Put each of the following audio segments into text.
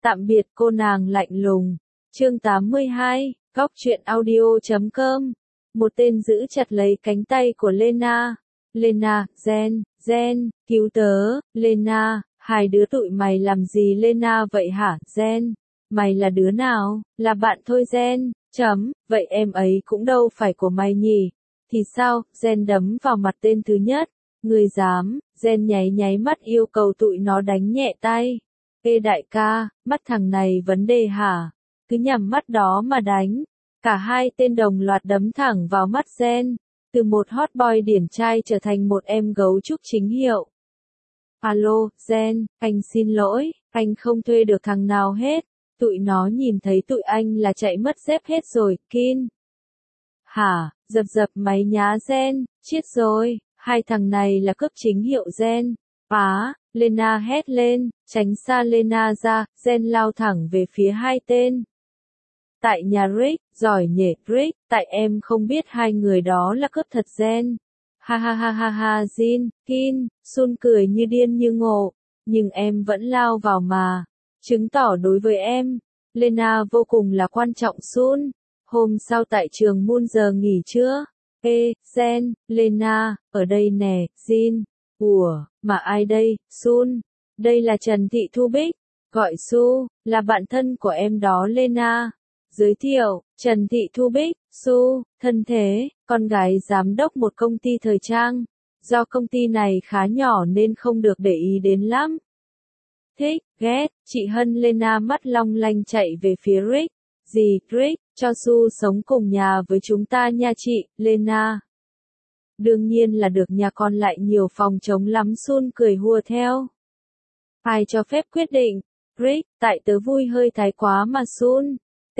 Tạm biệt cô nàng lạnh lùng. Chương 82, Góc truyện audio.com. Một tên giữ chặt lấy cánh tay của Lena. Lena, Jen, cứu tớ, Lena, hai đứa tụi mày làm gì Lena vậy hả, Jen? Mày là đứa nào? Là bạn thôi Jen, vậy em ấy cũng đâu phải của mày nhỉ? Thì sao, Jen đấm vào mặt tên thứ nhất. Người dám, Jen nháy mắt yêu cầu tụi nó đánh nhẹ tay. Ê đại ca, mắt thằng này vấn đề hả? Cứ nhằm mắt đó mà đánh. Cả hai tên đồng loạt đấm thẳng vào mắt Jen. Từ một hot boy điển trai trở thành một em gấu trúc chính hiệu. Alo, Jen, anh xin lỗi, anh không thuê được thằng nào hết. Tụi nó nhìn thấy tụi anh là chạy mất dép hết rồi, Kin. Hả, dập máy nhá Jen, chết rồi, hai thằng này là cướp chính hiệu Jen. Lena hét lên, tránh xa Lena ra, Jen lao thẳng về phía hai tên. Tại nhà Rick, giỏi nhỉ Rick, tại em không biết hai người đó là cướp thật Jen. Ha Jin, Kin, Sun cười như điên như ngộ, nhưng em vẫn lao vào mà. Chứng tỏ đối với em, Lena vô cùng là quan trọng Sun. Hôm sau tại trường Moon giờ nghỉ trưa. Ê, Jen, Lena, ở đây nè, Jin. Ủa, mà ai đây, Sun? Đây là Trần Thị Thu Bích. Gọi Su, là bạn thân của em đó Lena. Giới thiệu, Trần Thị Thu Bích, Su, thân thế, con gái giám đốc một công ty thời trang. Do công ty này khá nhỏ nên không được để ý đến lắm. Thích, ghét, chị Hân Lena mắt long lanh chạy về phía Rick. Gì, Rick, cho Su sống cùng nhà với chúng ta nha chị, Lena. Đương nhiên là được nhà con lại nhiều phòng trống lắm Sun cười hùa theo. Ai cho phép quyết định? Rick, tại tớ vui hơi thái quá mà Sun.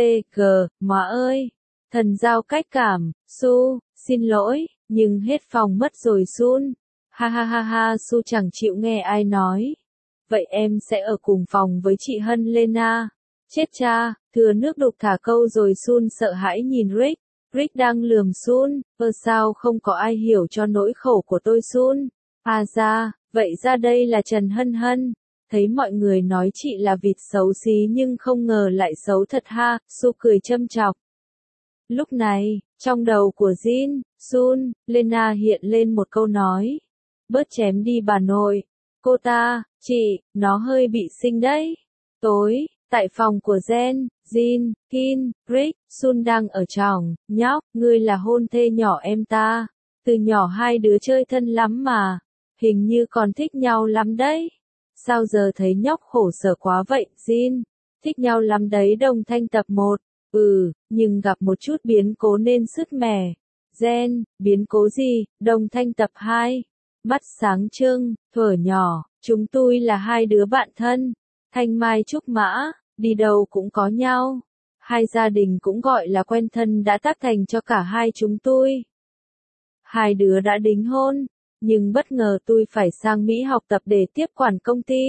Má ơi. Thần giao cách cảm, Su, xin lỗi, nhưng hết phòng mất rồi Sun. Ha, Su chẳng chịu nghe ai nói. Vậy em sẽ ở cùng phòng với chị Hân Lena. Chết cha, thừa nước đục thả câu rồi Sun sợ hãi nhìn Rick. Rick đang lườm Sun, sao không có ai hiểu cho nỗi khổ của tôi Sun. Vậy ra đây là Trần Hân Hân. Thấy mọi người nói chị là vịt xấu xí nhưng không ngờ lại xấu thật ha, Su cười châm chọc. Lúc này, trong đầu của Jin, Sun, Lena hiện lên một câu nói. Bớt chém đi bà nội. Cô ta, chị, nó hơi bị xinh đấy. Tối, tại phòng của Jen, Jin, Kin, Rick, Sun đang ở trỏng, nhóc, ngươi là hôn thê nhỏ em ta. Từ nhỏ hai đứa chơi thân lắm mà. Hình như còn thích nhau lắm đấy. Sao giờ thấy nhóc khổ sở quá vậy, Jin? Thích nhau lắm đấy Đồng Thanh tập 1. Nhưng gặp một chút biến cố nên sứt mẻ. Jen, biến cố gì? Đồng Thanh tập 2. Mắt sáng trưng, thuở nhỏ, chúng tôi là hai đứa bạn thân. Thanh mai trúc mã, đi đâu cũng có nhau. Hai gia đình cũng gọi là quen thân đã tác thành cho cả hai chúng tôi. Hai đứa đã đính hôn. Nhưng bất ngờ tôi phải sang Mỹ học tập để tiếp quản công ty.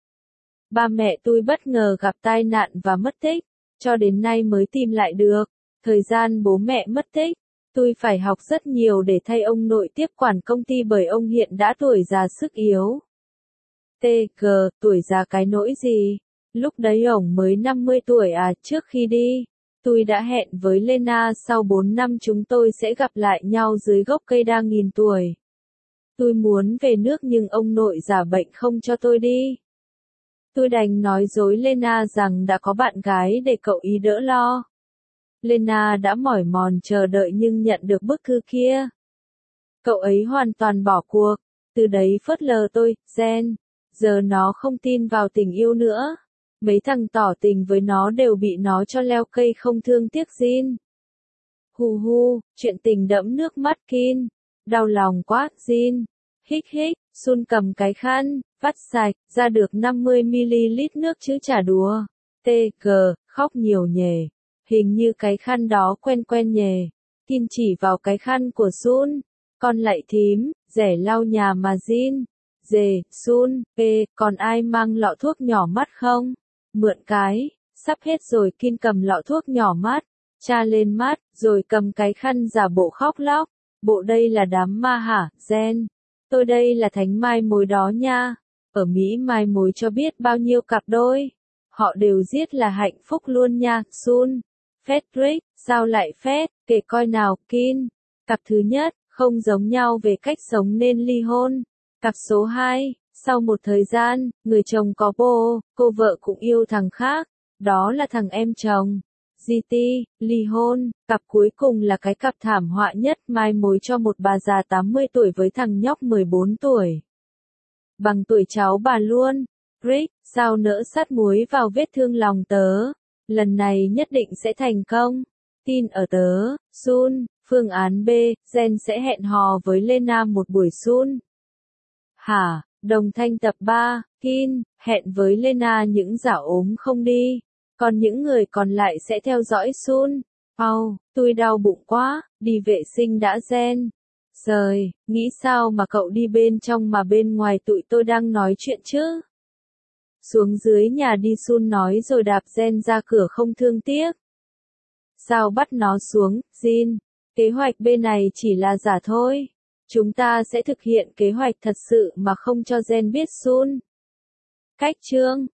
Ba mẹ tôi bất ngờ gặp tai nạn và mất tích, cho đến nay mới tìm lại được. Thời gian bố mẹ mất tích, tôi phải học rất nhiều để thay ông nội tiếp quản công ty bởi ông hiện đã tuổi già sức yếu. Tuổi già cái nỗi gì? Lúc đấy ổng mới 50 tuổi trước khi đi. Tôi đã hẹn với Lena sau 4 năm chúng tôi sẽ gặp lại nhau dưới gốc cây đa nghìn tuổi. Tôi muốn về nước nhưng ông nội giả bệnh không cho tôi đi. Tôi đành nói dối Lena rằng đã có bạn gái để cậu ý đỡ lo. Lena đã mỏi mòn chờ đợi nhưng nhận được bức thư kia. Cậu ấy hoàn toàn bỏ cuộc, từ đấy phớt lờ tôi, Jen. Giờ nó không tin vào tình yêu nữa. Mấy thằng tỏ tình với nó đều bị nó cho leo cây không thương tiếc Jin. Chuyện tình đẫm nước mắt Kin. Đau lòng quá, Jin. Hích, Sun cầm cái khăn, vắt sạch, ra được 50ml nước chứ chả đùa. Khóc nhiều nhề. Hình như cái khăn đó quen nhề. Kin chỉ vào cái khăn của Sun. Con lại thím, rẻ lau nhà mà Jin. Sun, còn ai mang lọ thuốc nhỏ mắt không? Mượn cái, sắp hết rồi Kin cầm lọ thuốc nhỏ mắt, cha lên mắt, rồi cầm cái khăn giả bộ khóc lóc. Bộ đây là đám ma hả, Jen? Tôi đây là thánh mai mối đó nha. Ở Mỹ mai mối cho biết bao nhiêu cặp đôi. Họ đều giết là hạnh phúc luôn nha, Sun. Frederick, sao lại phét, kể coi nào, Kin. Cặp thứ nhất, không giống nhau về cách sống nên ly hôn. Cặp số 2, sau một thời gian, người chồng có bồ, cô vợ cũng yêu thằng khác, đó là thằng em chồng. GT, ly hôn. Cặp cuối cùng là cái cặp thảm họa nhất, mai mối cho một bà già 80 tuổi với thằng nhóc 14 tuổi. Bằng tuổi cháu bà luôn. Rick, sao nỡ sắt muối vào vết thương lòng tớ? Lần này nhất định sẽ thành công. Tin ở tớ, Sun. Phương án B, Jen sẽ hẹn hò với Lena một buổi Sun. Hả, đồng thanh tập 3, Kin, hẹn với Lena những giả ốm không đi. Còn những người còn lại sẽ theo dõi Sun. Tôi đau bụng quá, đi vệ sinh đã Jen. Trời, nghĩ sao mà cậu đi bên trong mà bên ngoài tụi tôi đang nói chuyện chứ? Xuống dưới nhà đi Sun nói rồi đạp Jen ra cửa không thương tiếc. Sao bắt nó xuống, Jin? Kế hoạch bên này chỉ là giả thôi. Chúng ta sẽ thực hiện kế hoạch thật sự mà không cho Jen biết Sun. Cách chương